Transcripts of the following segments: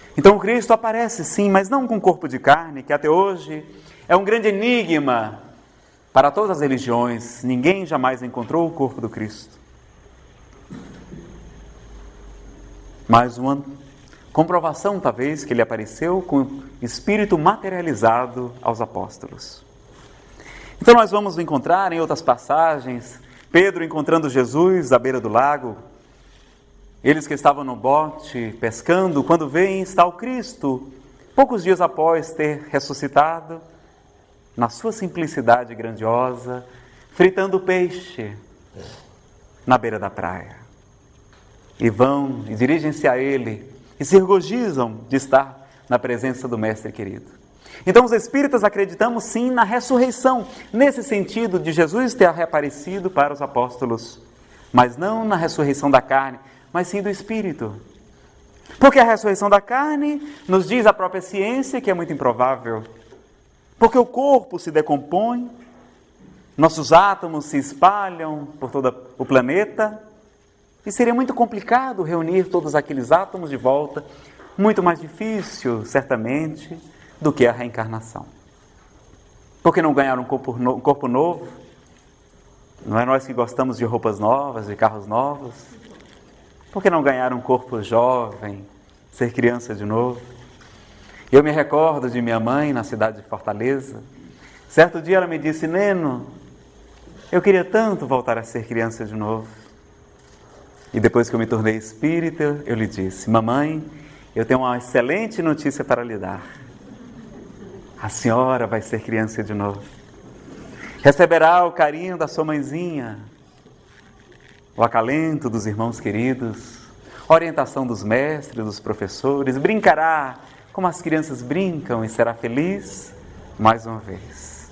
Então o Cristo aparece sim, mas não com corpo de carne, que até hoje é um grande enigma para todas as religiões. Ninguém jamais encontrou o corpo do Cristo. Mais uma comprovação, talvez, que ele apareceu com o Espírito materializado aos apóstolos. Então nós vamos encontrar em outras passagens, Pedro encontrando Jesus à beira do lago, eles que estavam no bote pescando, quando veem está o Cristo, poucos dias após ter ressuscitado, na sua simplicidade grandiosa, fritando peixe na beira da praia. E vão e dirigem-se a ele e se regozijam de estar na presença do Mestre querido. Então os espíritas acreditamos sim na ressurreição, nesse sentido de Jesus ter reaparecido para os apóstolos, mas não na ressurreição da carne, mas sim do Espírito. Porque a ressurreição da carne nos diz a própria ciência que é muito improvável. Porque o corpo se decompõe, nossos átomos se espalham por todo o planeta, e seria muito complicado reunir todos aqueles átomos de volta, muito mais difícil, certamente, do que a reencarnação. Porque não ganhar um corpo novo? Não é nós que gostamos de roupas novas, de carros novos? Por que não ganhar um corpo jovem, ser criança de novo? Eu me recordo de minha mãe na cidade de Fortaleza. Certo dia ela me disse: Neno, eu queria tanto voltar a ser criança de novo. E depois que eu me tornei espírita, eu lhe disse: Mamãe, eu tenho uma excelente notícia para lhe dar. A senhora vai ser criança de novo. Receberá o carinho da sua mãezinha, o acalento dos irmãos queridos, a orientação dos mestres, dos professores, brincará como as crianças brincam e será feliz mais uma vez.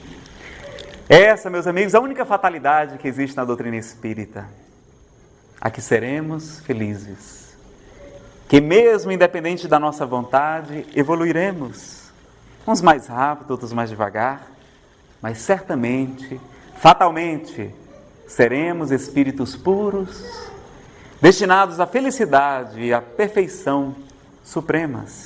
Essa, meus amigos, é a única fatalidade que existe na doutrina espírita. A que seremos felizes. Que mesmo independente da nossa vontade, evoluiremos. Uns mais rápido, outros mais devagar, mas certamente, fatalmente, seremos espíritos puros, destinados à felicidade e à perfeição supremas.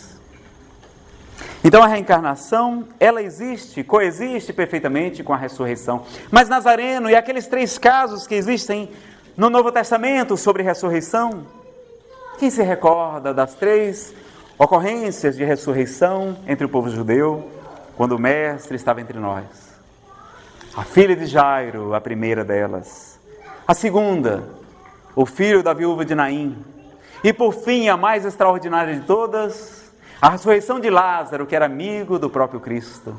Então a reencarnação, ela existe, coexiste perfeitamente com a ressurreição. Mas Nazareno e aqueles 3 casos que existem no Novo Testamento sobre ressurreição, quem se recorda das 3 ocorrências de ressurreição entre o povo judeu, quando o Mestre estava entre nós? A filha de Jairo, a primeira delas. A segunda, o filho da viúva de Naim. E por fim, a mais extraordinária de todas, a ressurreição de Lázaro, que era amigo do próprio Cristo.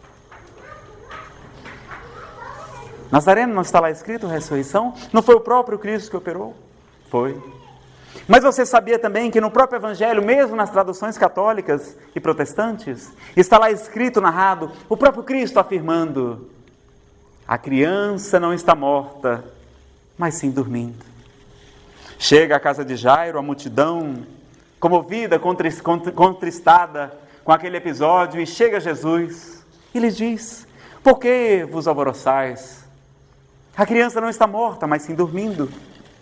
Nazareno, não está lá escrito ressurreição? Não foi o próprio Cristo que operou? Foi. Mas você sabia também que no próprio Evangelho, mesmo nas traduções católicas e protestantes, está lá escrito, narrado, o próprio Cristo afirmando: a criança não está morta, mas sim dormindo. Chega à casa de Jairo, a multidão, comovida, contristada com aquele episódio, e chega Jesus e lhes diz: por que vos alvoroçais? A criança não está morta, mas sim dormindo.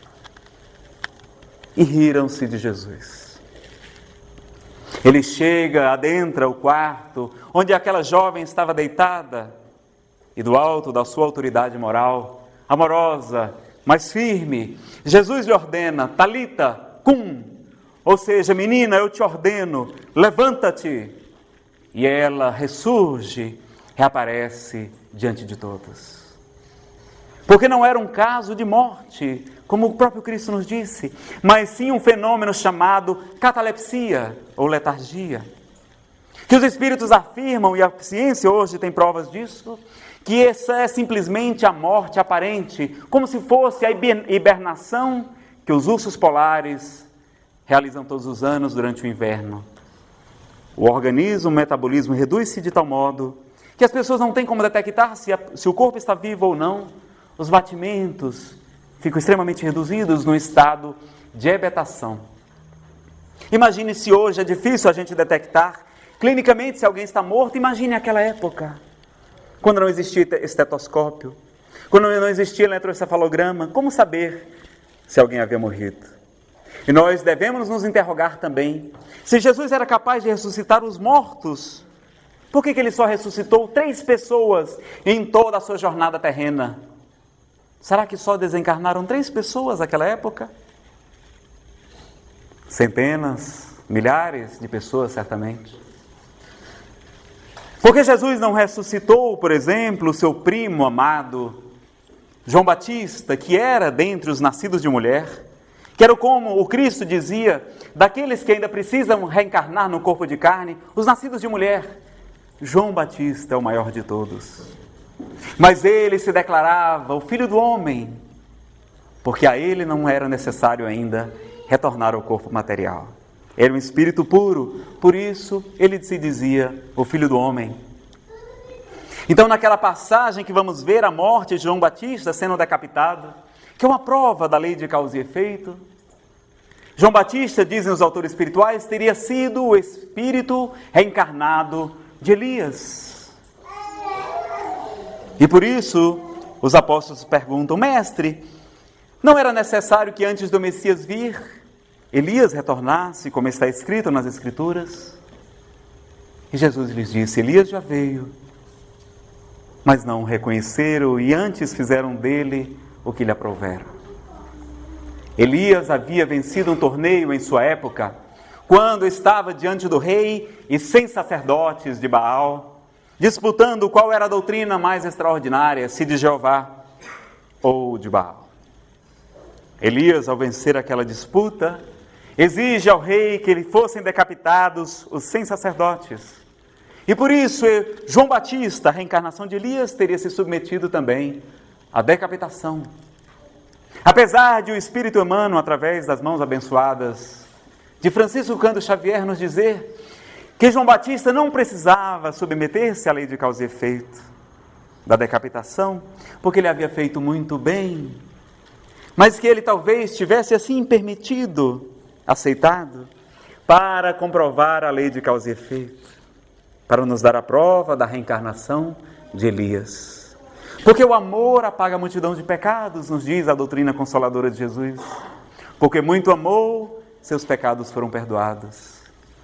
E riram-se de Jesus. Ele chega, adentra o quarto, onde aquela jovem estava deitada, e do alto da sua autoridade moral, amorosa, mas firme, Jesus lhe ordena: Talita, cum, ou seja, menina, eu te ordeno, levanta-te. E ela ressurge, reaparece diante de todos. Porque não era um caso de morte, como o próprio Cristo nos disse, mas sim um fenômeno chamado catalepsia ou letargia. Que os espíritos afirmam, e a ciência hoje tem provas disso, que essa é simplesmente a morte aparente, como se fosse a hibernação que os ursos polares realizam todos os anos durante o inverno. O organismo, o metabolismo reduz-se de tal modo que as pessoas não têm como detectar se o corpo está vivo ou não. Os batimentos ficam extremamente reduzidos no estado de hebetação. Imagine se hoje é difícil a gente detectar clinicamente se alguém está morto. Imagine aquela época, quando não existia estetoscópio, quando não existia eletroencefalograma. Como saber se alguém havia morrido? E nós devemos nos interrogar também, se Jesus era capaz de ressuscitar os mortos, por que ele só ressuscitou 3 pessoas em toda a sua jornada terrena? Será que só desencarnaram 3 pessoas naquela época? Centenas, milhares de pessoas, certamente. Por que Jesus não ressuscitou, por exemplo, o seu primo amado, João Batista, que era dentre os nascidos de mulher, que era como o Cristo dizia, daqueles que ainda precisam reencarnar no corpo de carne, os nascidos de mulher. João Batista é o maior de todos. Mas ele se declarava o Filho do Homem, porque a ele não era necessário ainda retornar ao corpo material. Era um espírito puro, por isso ele se dizia o Filho do Homem. Então, naquela passagem que vamos ver a morte de João Batista sendo decapitado, que é uma prova da lei de causa e efeito, João Batista, dizem os autores espirituais, teria sido o espírito reencarnado de Elias. E por isso, os apóstolos perguntam, mestre, não era necessário que antes do Messias vir, Elias retornasse, como está escrito nas Escrituras? E Jesus lhes disse, Elias já veio, mas não o reconheceram e antes fizeram dele o que lhe aprouveram. Elias havia vencido um torneio em sua época, quando estava diante do rei e 100 sacerdotes de Baal, disputando qual era a doutrina mais extraordinária, se de Jeová ou de Baal. Elias, ao vencer aquela disputa, exige ao rei que lhe fossem decapitados os 100 sacerdotes. E por isso, João Batista, a reencarnação de Elias, teria se submetido também à decapitação. Apesar de o Espírito Emmanuel, através das mãos abençoadas de Francisco Cândido Xavier, nos dizer que João Batista não precisava submeter-se à lei de causa e efeito da decapitação, porque ele havia feito muito bem, mas que ele talvez tivesse assim permitido, aceitado, para comprovar a lei de causa e efeito, para nos dar a prova da reencarnação de Elias. Porque o amor apaga a multidão de pecados, nos diz a doutrina consoladora de Jesus. Porque muito amou, seus pecados foram perdoados.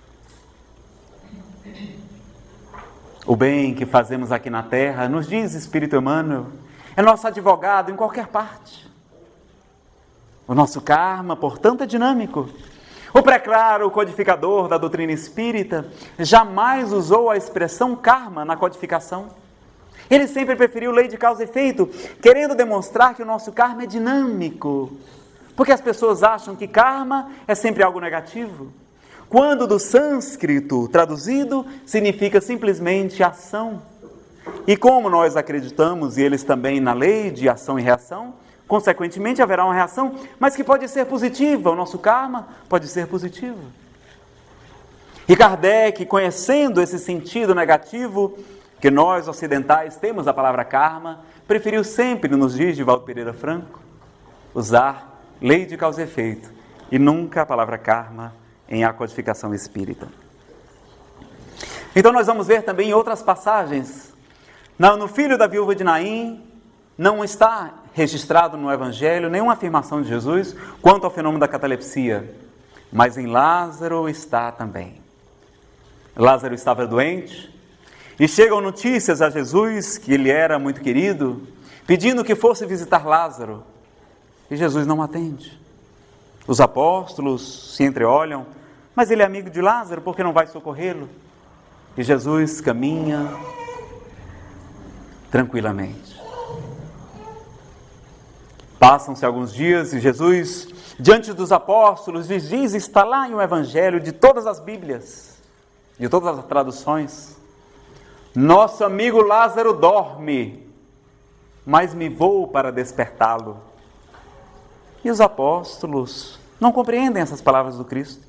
O bem que fazemos aqui na terra, nos diz Espírito Emmanuel, é nosso advogado em qualquer parte. O nosso karma, portanto, é dinâmico. O preclaro codificador da doutrina espírita jamais usou a expressão karma na codificação. Ele sempre preferiu lei de causa e efeito, querendo demonstrar que o nosso karma é dinâmico. Porque as pessoas acham que karma é sempre algo negativo, quando do sânscrito traduzido significa simplesmente ação. E como nós acreditamos, e eles também, na lei de ação e reação, consequentemente haverá uma reação, mas que pode ser positiva, o nosso karma pode ser positivo. E Kardec, conhecendo esse sentido negativo, que nós ocidentais temos a palavra karma, preferiu sempre, nos dias de Valdo Pereira Franco, usar lei de causa e efeito, e nunca a palavra karma em a codificação espírita. Então nós vamos ver também em outras passagens, no filho da viúva de Naim, não está registrado no Evangelho nenhuma afirmação de Jesus quanto ao fenômeno da catalepsia, mas em Lázaro está também. Lázaro estava doente, e chegam notícias a Jesus que ele era muito querido, pedindo que fosse visitar Lázaro. E Jesus não atende. Os apóstolos se entreolham, mas ele é amigo de Lázaro, por que não vai socorrê-lo? E Jesus caminha tranquilamente. Passam-se alguns dias e Jesus, diante dos apóstolos, lhes diz, está lá em um evangelho de todas as Bíblias, de todas as traduções, nosso amigo Lázaro dorme, mas me vou para despertá-lo. E os apóstolos não compreendem essas palavras do Cristo.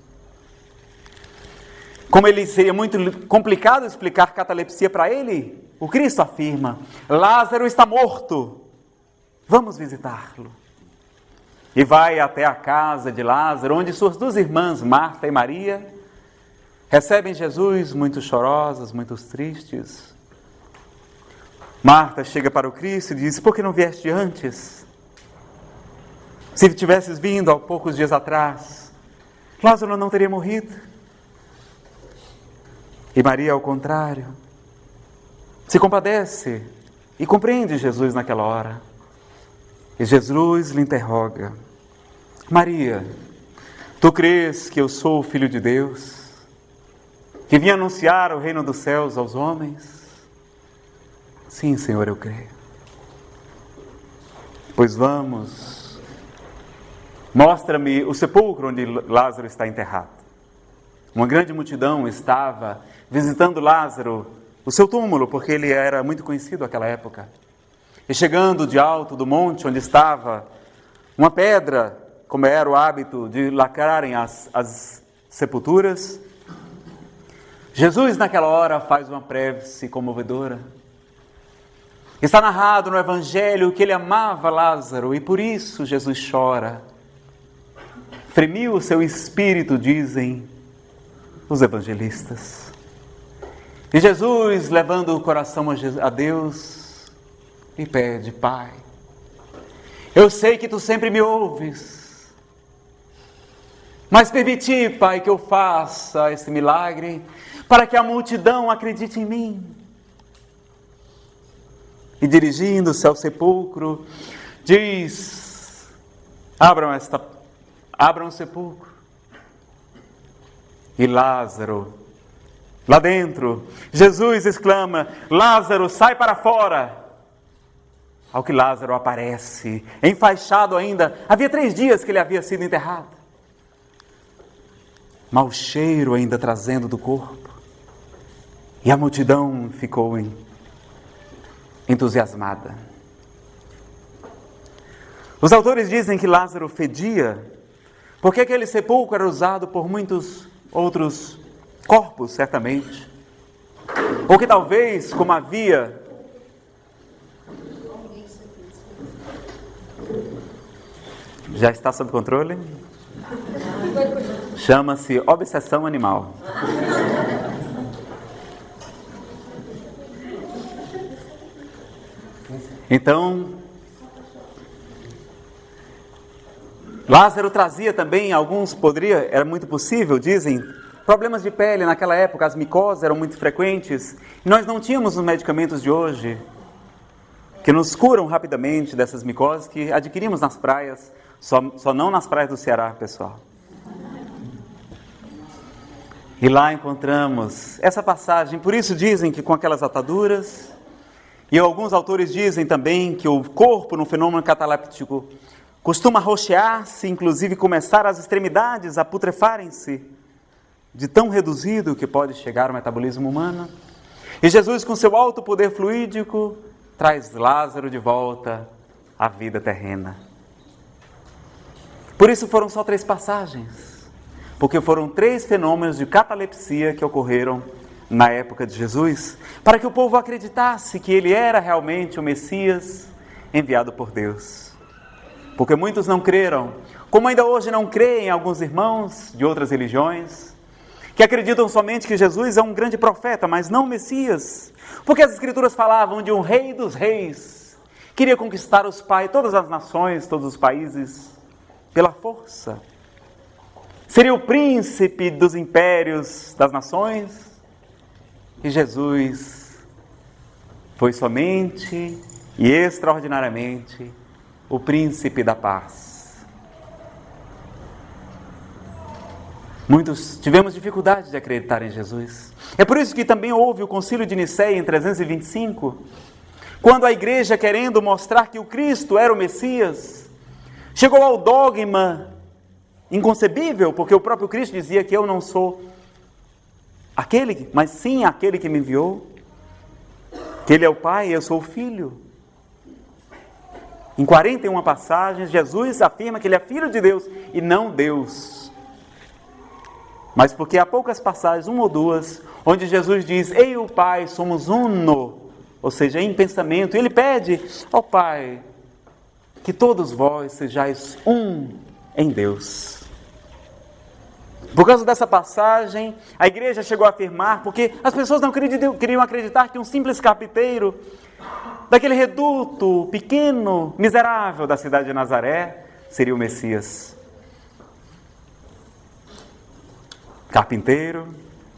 Como ele seria muito complicado explicar catalepsia para ele, o Cristo afirma, Lázaro está morto, vamos visitá-lo. E vai até a casa de Lázaro, onde suas 2 irmãs, Marta e Maria, recebem Jesus muito chorosas, muito tristes. Marta chega para o Cristo e diz, por que não vieste antes? Se tivesses vindo há poucos dias atrás, Lázaro não teria morrido. E Maria, ao contrário, se compadece e compreende Jesus naquela hora. E Jesus lhe interroga: Maria, tu crês que eu sou o Filho de Deus, que vim anunciar o reino dos céus aos homens? Sim, Senhor, eu creio. Pois vamos, mostra-me o sepulcro onde Lázaro está enterrado. Uma grande multidão estava visitando Lázaro, o seu túmulo, porque ele era muito conhecido naquela época. E chegando de alto do monte onde estava uma pedra, como era o hábito de lacrarem as sepulturas, Jesus naquela hora faz uma prece comovedora. Está narrado no Evangelho que ele amava Lázaro e por isso Jesus chora. Fremiu o seu espírito, dizem os evangelistas. E Jesus, levando o coração a Deus, lhe pede: Pai, eu sei que tu sempre me ouves, mas permiti, Pai, que eu faça esse milagre para que a multidão acredite em mim. E dirigindo-se ao sepulcro, diz: abram o sepulcro. E Lázaro, lá dentro, Jesus exclama: Lázaro, sai para fora. Ao que Lázaro aparece, enfaixado ainda, havia 3 dias que ele havia sido enterrado. Mau cheiro ainda trazendo do corpo. E a multidão ficou entusiasmada. Os autores dizem que Lázaro fedia, porque aquele sepulcro era usado por muitos outros corpos, certamente. Ou que talvez, como havia... Já está sob controle? Chama-se obsessão animal. Então, Lázaro trazia também, era muito possível, dizem, problemas de pele naquela época, as micoses eram muito frequentes, e nós não tínhamos os medicamentos de hoje, que nos curam rapidamente dessas micoses que adquirimos nas praias, só não nas praias do Ceará, pessoal. E lá encontramos essa passagem, por isso dizem que com aquelas ataduras, e alguns autores dizem também que o corpo no fenômeno cataléptico costuma rochear-se, inclusive começar as extremidades a putrefarem-se, de tão reduzido que pode chegar o metabolismo humano. E Jesus, com seu alto poder fluídico, traz Lázaro de volta à vida terrena. Por isso foram só 3 passagens, porque foram 3 fenômenos de catalepsia que ocorreram na época de Jesus, para que o povo acreditasse que ele era realmente o Messias enviado por Deus. Porque muitos não creram, como ainda hoje não creem alguns irmãos de outras religiões, que acreditam somente que Jesus é um grande profeta, mas não o Messias. Porque as Escrituras falavam de um rei dos reis, queria conquistar todas as nações, todos os países, pela força. Seria o príncipe dos impérios das nações. E Jesus foi somente e extraordinariamente o príncipe da paz. Muitos tivemos dificuldade de acreditar em Jesus. É por isso que também houve o Concílio de Nicéia em 325, quando a igreja, querendo mostrar que o Cristo era o Messias, chegou ao dogma inconcebível, porque o próprio Cristo dizia que eu não sou aquele, mas sim aquele que me enviou, que ele é o Pai e eu sou o Filho. Em 41 passagens, Jesus afirma que ele é Filho de Deus e não Deus. Mas porque há poucas passagens, 1 ou 2, onde Jesus diz: eu e o Pai somos uno, ou seja, em pensamento. E ele pede ao Pai que todos vós sejais um em Deus. Por causa dessa passagem, a igreja chegou a afirmar, porque as pessoas não queriam acreditar que um simples carpinteiro, daquele reduto pequeno, miserável da cidade de Nazaré, seria o Messias. carpinteiro,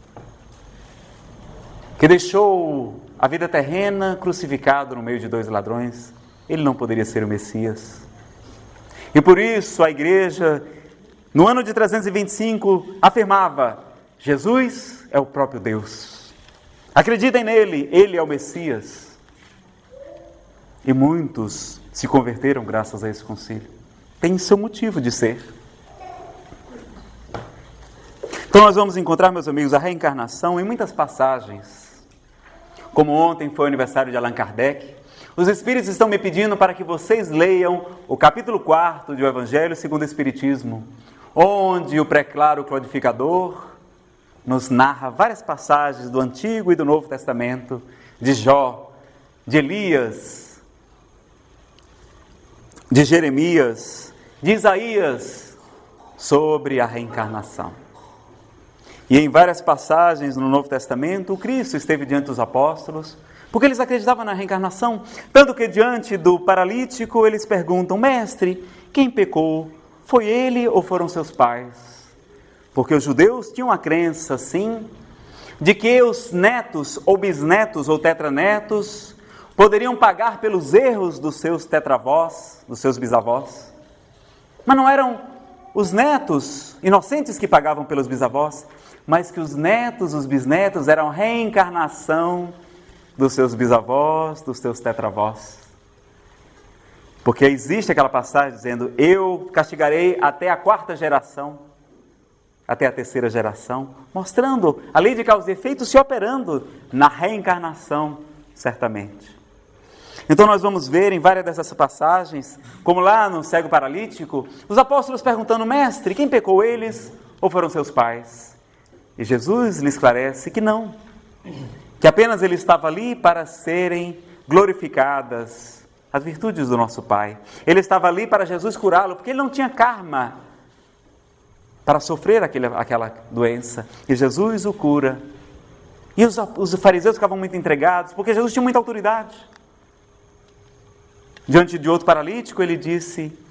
que deixou a vida terrena crucificado no meio de 2 ladrões, ele não poderia ser o Messias. E por isso a igreja, no ano de 325, afirmava: Jesus é o próprio Deus. Acreditem nele, ele é o Messias. E muitos se converteram graças a esse concílio. Tem seu motivo de ser. Então nós vamos encontrar, meus amigos, a reencarnação em muitas passagens. Como ontem foi o aniversário de Allan Kardec, os Espíritos estão me pedindo para que vocês leiam o capítulo 4 do Evangelho segundo o Espiritismo, onde o pré-claro codificador nos narra várias passagens do Antigo e do Novo Testamento, de Jó, de Elias, de Jeremias, de Isaías, sobre a reencarnação. E em várias passagens no Novo Testamento, o Cristo esteve diante dos apóstolos, porque eles acreditavam na reencarnação, tanto que diante do paralítico eles perguntam: mestre, quem pecou? Foi ele ou foram seus pais? Porque os judeus tinham a crença, sim, de que os netos ou bisnetos ou tetranetos poderiam pagar pelos erros dos seus tetravós, dos seus bisavós. Mas não eram os netos inocentes que pagavam pelos bisavós, mas que os netos, os bisnetos eram reencarnação dos seus bisavós, dos seus tetravós. Porque existe aquela passagem dizendo: eu castigarei até a 4ª geração, até a 3ª geração, mostrando a lei de causa e efeito se operando na reencarnação, certamente. Então nós vamos ver em várias dessas passagens, como lá no cego paralítico, os apóstolos perguntando: mestre, quem pecou, eles ou foram seus pais? E Jesus lhe esclarece que não, que apenas ele estava ali para serem glorificadas as virtudes do nosso Pai. Ele estava ali para Jesus curá-lo, porque ele não tinha karma para sofrer aquela doença. E Jesus o cura. E os fariseus ficavam muito entregados, porque Jesus tinha muita autoridade. Diante de outro paralítico, ele disse: